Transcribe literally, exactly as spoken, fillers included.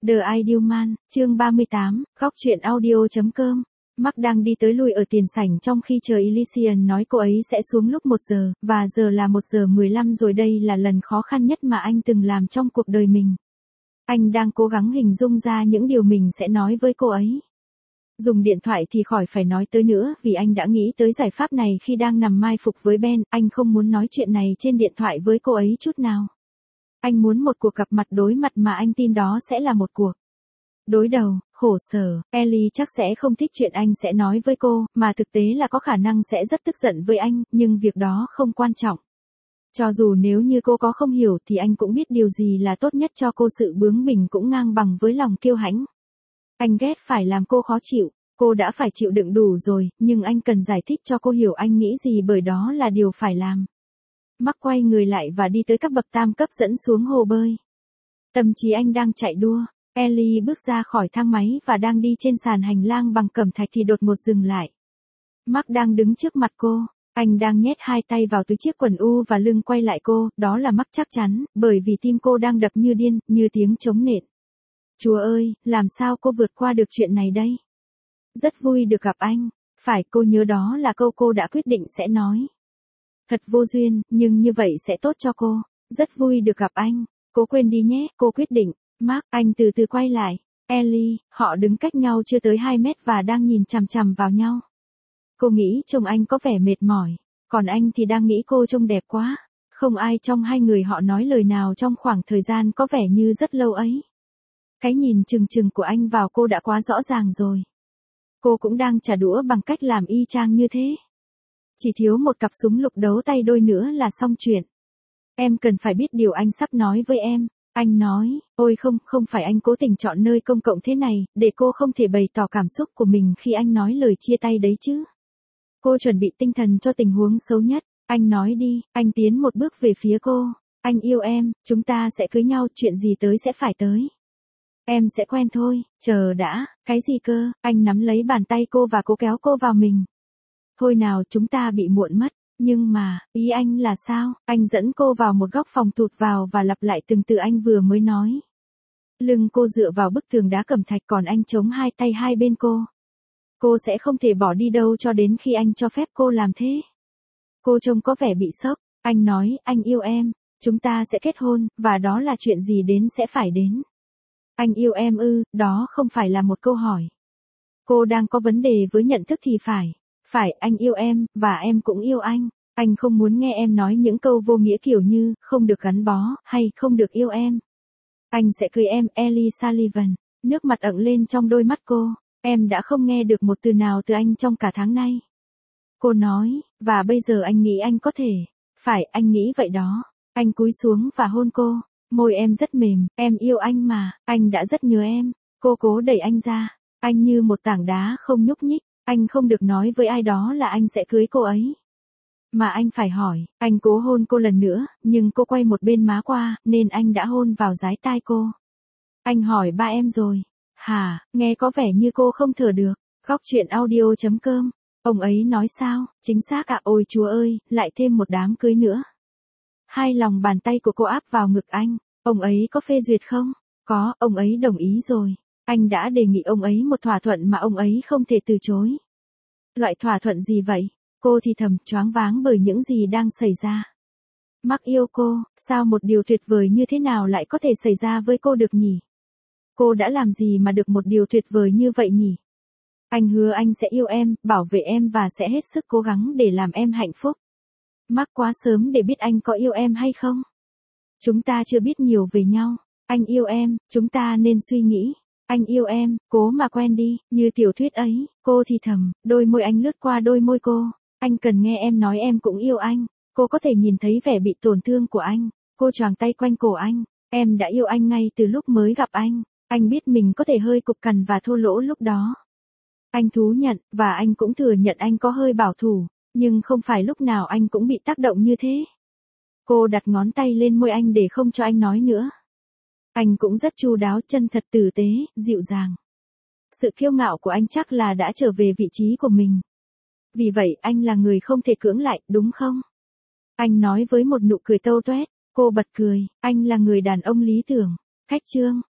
The Ideal Man, chương ba mươi tám, góc truyện audio.com. Mark đang đi tới lui ở tiền sảnh trong khi chờ Elysian nói cô ấy sẽ xuống lúc một giờ, và giờ là một giờ mười lăm rồi, đây là lần khó khăn nhất mà anh từng làm trong cuộc đời mình. Anh đang cố gắng hình dung ra những điều mình sẽ nói với cô ấy. Dùng điện thoại thì khỏi phải nói tới nữa, vì anh đã nghĩ tới giải pháp này khi đang nằm mai phục với Ben, anh không muốn nói chuyện này trên điện thoại với cô ấy chút nào. Anh muốn một cuộc gặp mặt đối mặt mà anh tin đó sẽ là một cuộc đối đầu. Khổ sở, Ellie chắc sẽ không thích chuyện anh sẽ nói với cô, mà thực tế là có khả năng sẽ rất tức giận với anh, nhưng việc đó không quan trọng. Cho dù nếu như cô có không hiểu thì anh cũng biết điều gì là tốt nhất cho cô, sự bướng bỉnh cũng ngang bằng với lòng kiêu hãnh. Anh ghét phải làm cô khó chịu, cô đã phải chịu đựng đủ rồi, nhưng anh cần giải thích cho cô hiểu anh nghĩ gì, bởi đó là điều phải làm. Mark quay người lại và đi tới các bậc tam cấp dẫn xuống hồ bơi. Tâm trí anh đang chạy đua. Ellie bước ra khỏi thang máy và đang đi trên sàn hành lang bằng cẩm thạch thì đột ngột dừng lại. Mark đang đứng trước mặt cô. Anh đang nhét hai tay vào túi chiếc quần u và lưng quay lại cô, đó là Mark chắc chắn, bởi vì tim cô đang đập như điên, như tiếng trống nện. Chúa ơi, làm sao cô vượt qua được chuyện này đây? Rất vui được gặp anh. Phải, cô nhớ đó là câu cô đã quyết định sẽ nói. Thật vô duyên, nhưng như vậy sẽ tốt cho cô. Rất vui được gặp anh. Cố quên đi nhé, cô quyết định. Mark, anh từ từ quay lại. Ellie, họ đứng cách nhau chưa tới hai mét và đang nhìn chằm chằm vào nhau. Cô nghĩ trông anh có vẻ mệt mỏi, còn anh thì đang nghĩ cô trông đẹp quá. Không ai trong hai người họ nói lời nào trong khoảng thời gian có vẻ như rất lâu ấy. Cái nhìn trừng trừng của anh vào cô đã quá rõ ràng rồi. Cô cũng đang trả đũa bằng cách làm y chang như thế. Chỉ thiếu một cặp súng lục đấu tay đôi nữa là xong chuyện. Em cần phải biết điều anh sắp nói với em. Anh nói, ôi không, không phải anh cố tình chọn nơi công cộng thế này, để cô không thể bày tỏ cảm xúc của mình khi anh nói lời chia tay đấy chứ. Cô chuẩn bị tinh thần cho tình huống xấu nhất. Anh nói đi, anh tiến một bước về phía cô. Anh yêu em, chúng ta sẽ cưới nhau, chuyện gì tới sẽ phải tới. Em sẽ quen thôi, chờ đã, cái gì cơ, anh nắm lấy bàn tay cô và cố kéo cô vào mình. Thôi nào, chúng ta bị muộn mất. Nhưng mà, ý anh là sao? Anh dẫn cô vào một góc phòng tụt vào và lặp lại từng từ anh vừa mới nói. Lưng cô dựa vào bức tường đá cẩm thạch, còn anh chống hai tay hai bên cô. Cô sẽ không thể bỏ đi đâu cho đến khi anh cho phép cô làm thế. Cô trông có vẻ bị sốc. Anh nói, anh yêu em, chúng ta sẽ kết hôn, và đó là chuyện gì đến sẽ phải đến. Anh yêu em ư, đó không phải là một câu hỏi. Cô đang có vấn đề với nhận thức thì phải. Phải, anh yêu em, và em cũng yêu anh. Anh không muốn nghe em nói những câu vô nghĩa kiểu như, không được gắn bó, hay không được yêu em. Anh sẽ cưới em, Ellie Sullivan. Nước mặt ẩn lên trong đôi mắt cô. Em đã không nghe được một từ nào từ anh trong cả tháng nay. Cô nói, và bây giờ anh nghĩ anh có thể. Phải, anh nghĩ vậy đó. Anh cúi xuống và hôn cô. Môi em rất mềm, em yêu anh mà, anh đã rất nhớ em. Cô cố đẩy anh ra. Anh như một tảng đá không nhúc nhích. Anh không được nói với ai đó là anh sẽ cưới cô ấy. Mà anh phải hỏi, anh cố hôn cô lần nữa, nhưng cô quay một bên má qua, nên anh đã hôn vào dái tai cô. Anh hỏi ba em rồi. Hả, nghe có vẻ như cô không thở được. Góc truyện audio.com. Ông ấy nói sao, chính xác ạ, ôi chúa ơi, lại thêm một đám cưới nữa. Hai lòng bàn tay của cô áp vào ngực anh. Ông ấy có phê duyệt không? Có, ông ấy đồng ý rồi. Anh đã đề nghị ông ấy một thỏa thuận mà ông ấy không thể từ chối. Loại thỏa thuận gì vậy? Cô thì thầm, choáng váng bởi những gì đang xảy ra. Mark yêu cô, sao một điều tuyệt vời như thế nào lại có thể xảy ra với cô được nhỉ? Cô đã làm gì mà được một điều tuyệt vời như vậy nhỉ? Anh hứa anh sẽ yêu em, bảo vệ em và sẽ hết sức cố gắng để làm em hạnh phúc. Mark, quá sớm để biết anh có yêu em hay không? Chúng ta chưa biết nhiều về nhau. Anh yêu em, chúng ta nên suy nghĩ. Anh yêu em, cố mà quen đi, như tiểu thuyết ấy. Cô thì thầm, đôi môi anh lướt qua đôi môi cô. Anh cần nghe em nói em cũng yêu anh. Cô có thể nhìn thấy vẻ bị tổn thương của anh. Cô choàng tay quanh cổ anh. Em đã yêu anh ngay từ lúc mới gặp anh. Anh biết mình có thể hơi cục cằn và thô lỗ lúc đó. Anh thú nhận, và anh cũng thừa nhận anh có hơi bảo thủ. Nhưng không phải lúc nào anh cũng bị tác động như thế. Cô đặt ngón tay lên môi anh để không cho anh nói nữa. Anh cũng rất chu đáo, chân thật, tử tế, dịu dàng. Sự kiêu ngạo của anh chắc là đã trở về vị trí của mình. Vì vậy anh là người không thể cưỡng lại, đúng không? Anh nói với một nụ cười tâu tuét. Cô bật cười, anh là người đàn ông lý tưởng. Khách trương,